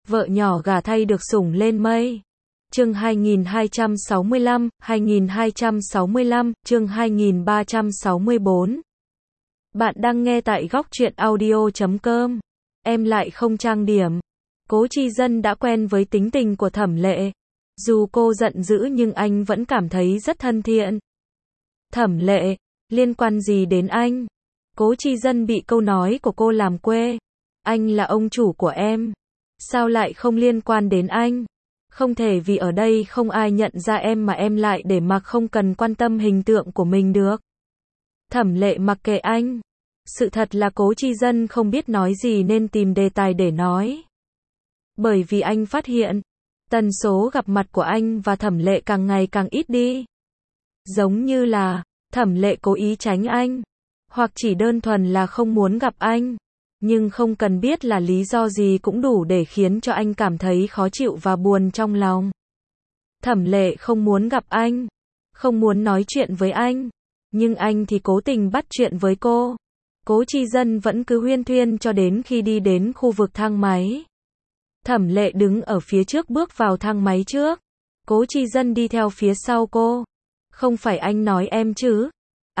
Vợ nhỏ gả thay được sủng lên mây. Chương 2265, chương 2364. Bạn đang nghe tại góc truyện audio.com. Em lại không trang điểm. Cố Chi Dân đã quen với tính tình của Thẩm Lệ. Dù cô giận dữ nhưng anh vẫn cảm thấy rất thân thiện. Thẩm Lệ, liên quan gì đến anh? Cố Chi Dân bị câu nói của cô làm quê. Anh là ông chủ của em. Sao lại không liên quan đến anh? Không thể vì ở đây không ai nhận ra em mà em lại để mặc không cần quan tâm hình tượng của mình được. Thẩm Lệ mặc kệ anh. Sự thật là Cố Chi Dân không biết nói gì nên tìm đề tài để nói. Bởi vì anh phát hiện, tần số gặp mặt của anh và Thẩm Lệ càng ngày càng ít đi. Giống như là, Thẩm Lệ cố ý tránh anh, hoặc chỉ đơn thuần là không muốn gặp anh. Nhưng không cần biết là lý do gì cũng đủ để khiến cho anh cảm thấy khó chịu và buồn trong lòng. Thẩm Lệ không muốn gặp anh, không muốn nói chuyện với anh, nhưng anh thì cố tình bắt chuyện với cô. Cố Chi Dân vẫn cứ huyên thuyên cho đến khi đi đến khu vực thang máy. Thẩm Lệ đứng ở phía trước bước vào thang máy trước. Cố Chi Dân đi theo phía sau cô. Không phải anh nói em chứ?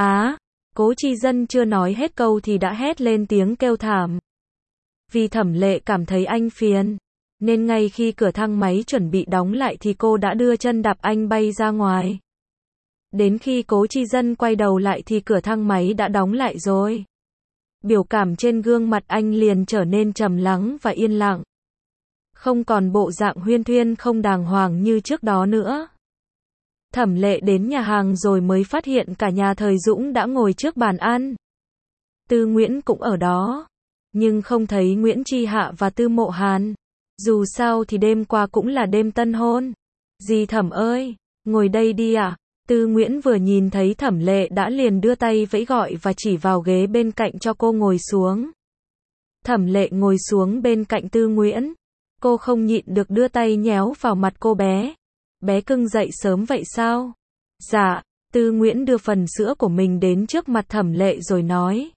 Cố Chi Dân chưa nói hết câu thì đã hét lên tiếng kêu thảm. Vì Thẩm Lệ cảm thấy anh phiền, nên ngay khi cửa thang máy chuẩn bị đóng lại thì cô đã đưa chân đạp anh bay ra ngoài. Đến khi Cố Chi Dân quay đầu lại thì cửa thang máy đã đóng lại rồi. Biểu cảm trên gương mặt anh liền trở nên trầm lắng và yên lặng. Không còn bộ dạng huyên thuyên không đàng hoàng như trước đó nữa. Thẩm Lệ đến nhà hàng rồi mới phát hiện cả nhà Thời Dũng đã ngồi trước bàn ăn. Tư Nguyễn cũng ở đó, nhưng không thấy Nguyễn Chi Hạ và Tư Mộ Hàn. Dù sao thì đêm qua cũng là đêm tân hôn. Dì Thẩm ơi, ngồi đây đi ạ. Tư Nguyễn vừa nhìn thấy Thẩm Lệ đã liền đưa tay vẫy gọi và chỉ vào ghế bên cạnh cho cô ngồi xuống. Thẩm Lệ ngồi xuống bên cạnh Tư Nguyễn. Cô không nhịn được đưa tay nhéo vào mặt cô bé. Bé cưng dậy sớm vậy sao? Dạ, Tư Nguyễn đưa phần sữa của mình đến trước mặt Thẩm Lệ rồi nói.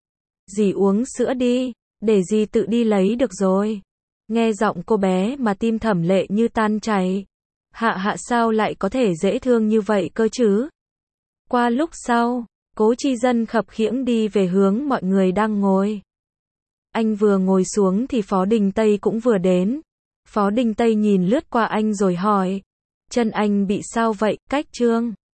Dì uống sữa đi, để dì tự đi lấy được rồi. Nghe giọng cô bé mà tim Thẩm Lệ như tan chảy. Hạ sao lại có thể dễ thương như vậy cơ chứ? Qua lúc sau, Cố Chi Dân khập khiễng đi về hướng mọi người đang ngồi. Anh vừa ngồi xuống thì Phó Đình Tây cũng vừa đến. Phó Đình Tây nhìn lướt qua anh rồi hỏi. Chân anh bị sao vậy, Cách Trương?